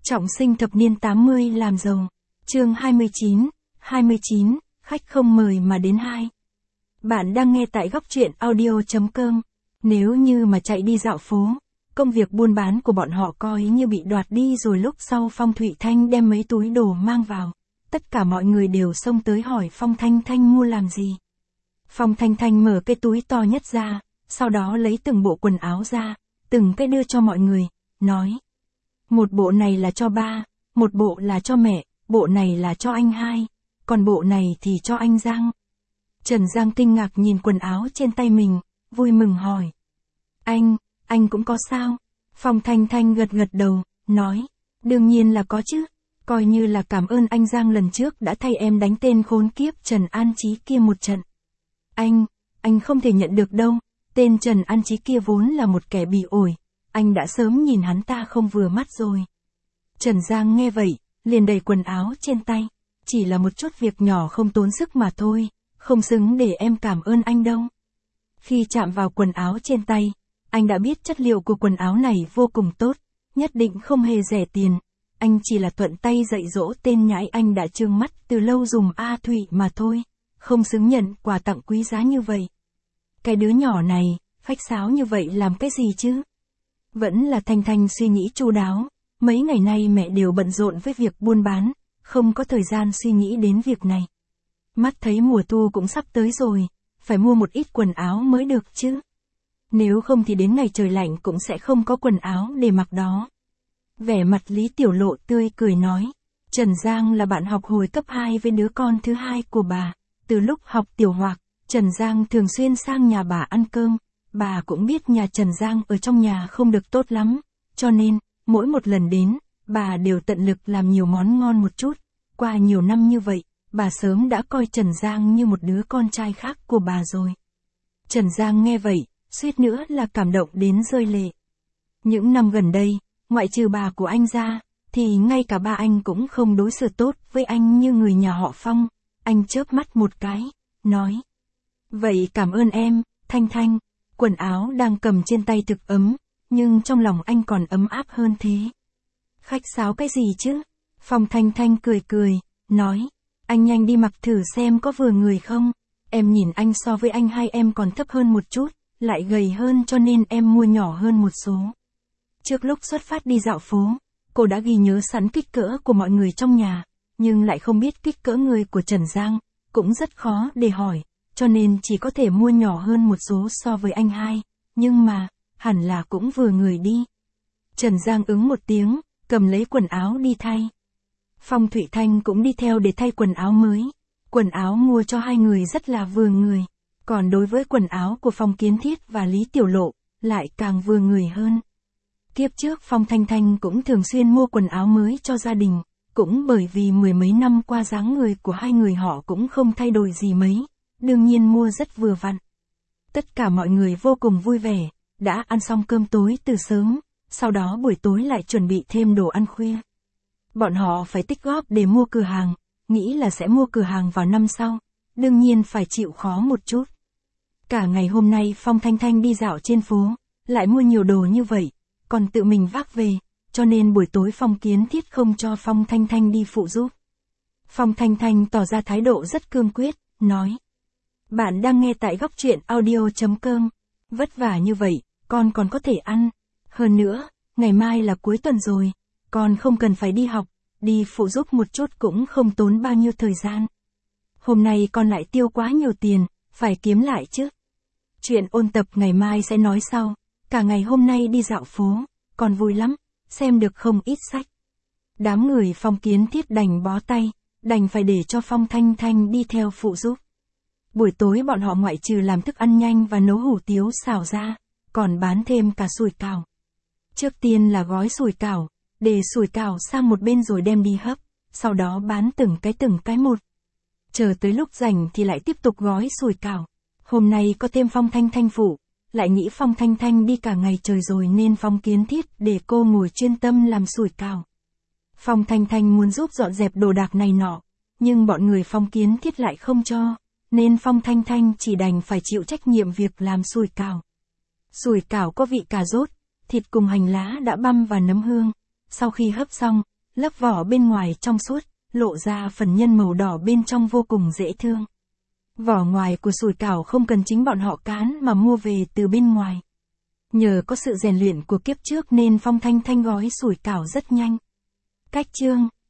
Trọng sinh thập niên 80 làm giàu. Chương 29, khách không mời mà đến 2. Bạn đang nghe tại góc truyện audio.com. Nếu như mà chạy đi dạo phố, công việc buôn bán của bọn họ coi như bị đoạt đi rồi. Lúc sau Phong Thụy Thanh đem mấy túi đồ mang vào, tất cả mọi người đều xông tới hỏi Phong Thanh Thanh mua làm gì. Phong Thanh Thanh mở cái túi to nhất ra, sau đó lấy từng bộ quần áo ra, từng cái đưa cho mọi người, nói: một bộ này là cho ba, một bộ là cho mẹ, bộ này là cho anh hai, còn bộ này thì cho anh Giang. Trần Giang kinh ngạc nhìn quần áo trên tay mình, vui mừng hỏi: anh cũng có sao? Phong Thanh Thanh gật gật đầu, nói: đương nhiên là có chứ, coi như là cảm ơn anh Giang lần trước đã thay em đánh tên khốn kiếp Trần An Chí kia một trận. Anh không thể nhận được đâu, tên Trần An Chí kia vốn là một kẻ bị ổi, anh đã sớm nhìn hắn ta không vừa mắt rồi. Trần Giang nghe vậy, liền đẩy quần áo trên tay: chỉ là một chút việc nhỏ không tốn sức mà thôi, không xứng để em cảm ơn anh đâu. Khi chạm vào quần áo trên tay, anh đã biết chất liệu của quần áo này vô cùng tốt, nhất định không hề rẻ tiền. Anh chỉ là thuận tay dạy dỗ tên nhãi anh đã trương mắt từ lâu dùm A Thụy mà thôi, không xứng nhận quà tặng quý giá như vậy. Cái đứa nhỏ này, khách sáo như vậy làm cái gì chứ? Vẫn là Thanh Thanh suy nghĩ chu đáo, mấy ngày nay mẹ đều bận rộn với việc buôn bán, không có thời gian suy nghĩ đến việc này. Mắt thấy mùa thu cũng sắp tới rồi, phải mua một ít quần áo mới được chứ. Nếu không thì đến ngày trời lạnh cũng sẽ không có quần áo để mặc đó. Vẻ mặt Lý Tiểu Lộ tươi cười nói: Trần Giang là bạn học hồi cấp 2 với đứa con thứ hai của bà. Từ lúc học tiểu học, Trần Giang thường xuyên sang nhà bà ăn cơm. Bà cũng biết nhà Trần Giang ở trong nhà không được tốt lắm, cho nên, mỗi một lần đến, bà đều tận lực làm nhiều món ngon một chút. Qua nhiều năm như vậy, bà sớm đã coi Trần Giang như một đứa con trai khác của bà rồi. Trần Giang nghe vậy, suýt nữa là cảm động đến rơi lệ. Những năm gần đây, ngoại trừ bà của anh ra, thì ngay cả ba anh cũng không đối xử tốt với anh như người nhà họ Phong. Anh chớp mắt một cái, nói: vậy cảm ơn em, Thanh Thanh. Quần áo đang cầm trên tay thực ấm, nhưng trong lòng anh còn ấm áp hơn thế. Khách sáo cái gì chứ? Phong Thanh Thanh cười cười, nói: anh nhanh đi mặc thử xem có vừa người không. Em nhìn anh so với anh hai em còn thấp hơn một chút, lại gầy hơn cho nên em mua nhỏ hơn một số. Trước lúc xuất phát đi dạo phố, cô đã ghi nhớ sẵn kích cỡ của mọi người trong nhà, nhưng lại không biết kích cỡ người của Trần Giang, cũng rất khó để hỏi, cho nên chỉ có thể mua nhỏ hơn một số so với anh hai, nhưng mà, hẳn là cũng vừa người đi. Trần Giang ứng một tiếng, cầm lấy quần áo đi thay. Phong Thụy Thanh cũng đi theo để thay quần áo mới. Quần áo mua cho hai người rất là vừa người, còn đối với quần áo của Phong Kiến Thiết và Lý Tiểu Lộ, lại càng vừa người hơn. Kiếp trước Phong Thanh Thanh cũng thường xuyên mua quần áo mới cho gia đình, cũng bởi vì mười mấy năm qua dáng người của hai người họ cũng không thay đổi gì mấy, đương nhiên mua rất vừa vặn. Tất cả mọi người vô cùng vui vẻ, đã ăn xong cơm tối từ sớm, sau đó buổi tối lại chuẩn bị thêm đồ ăn khuya. Bọn họ phải tích góp để mua cửa hàng, nghĩ là sẽ mua cửa hàng vào năm sau, đương nhiên phải chịu khó một chút. Cả ngày hôm nay Phong Thanh Thanh đi dạo trên phố, lại mua nhiều đồ như vậy, còn tự mình vác về, cho nên buổi tối Phong Kiến Thiết không cho Phong Thanh Thanh đi phụ giúp. Phong Thanh Thanh tỏ ra thái độ rất cương quyết, nói: bạn đang nghe tại góc truyện audio.com, vất vả như vậy, con còn có thể ăn. Hơn nữa, ngày mai là cuối tuần rồi, con không cần phải đi học, đi phụ giúp một chút cũng không tốn bao nhiêu thời gian. Hôm nay con lại tiêu quá nhiều tiền, phải kiếm lại chứ. Chuyện ôn tập ngày mai sẽ nói sau, cả ngày hôm nay đi dạo phố, con vui lắm, xem được không ít sách. Đám người Phong Kiến Thiết đành bó tay, đành phải để cho Phong Thanh Thanh đi theo phụ giúp. Buổi tối bọn họ ngoại trừ làm thức ăn nhanh và nấu hủ tiếu xào ra, còn bán thêm cả sủi cảo. Trước tiên là gói sủi cảo, để sủi cảo sang một bên rồi đem đi hấp, sau đó bán từng cái một. Chờ tới lúc rảnh thì lại tiếp tục gói sủi cảo. Hôm nay có thêm Phong Thanh Thanh phụ, lại nghĩ Phong Thanh Thanh đi cả ngày trời rồi nên Phong Kiến Thiết để cô ngồi chuyên tâm làm sủi cảo. Phong Thanh Thanh muốn giúp dọn dẹp đồ đạc này nọ, nhưng bọn người Phong Kiến Thiết lại không cho, nên Phong Thanh Thanh chỉ đành phải chịu trách nhiệm việc làm sủi cảo. Sủi cảo có vị cà rốt, thịt cùng hành lá đã băm và nấm hương. Sau khi hấp xong, Lớp vỏ bên ngoài trong suốt, lộ ra phần nhân màu đỏ bên trong vô cùng dễ thương. Vỏ ngoài của sủi cảo không cần chính bọn họ cán mà mua về từ bên ngoài. Nhờ có sự rèn luyện của kiếp trước nên Phong Thanh Thanh gói sủi cảo rất nhanh. Cách chương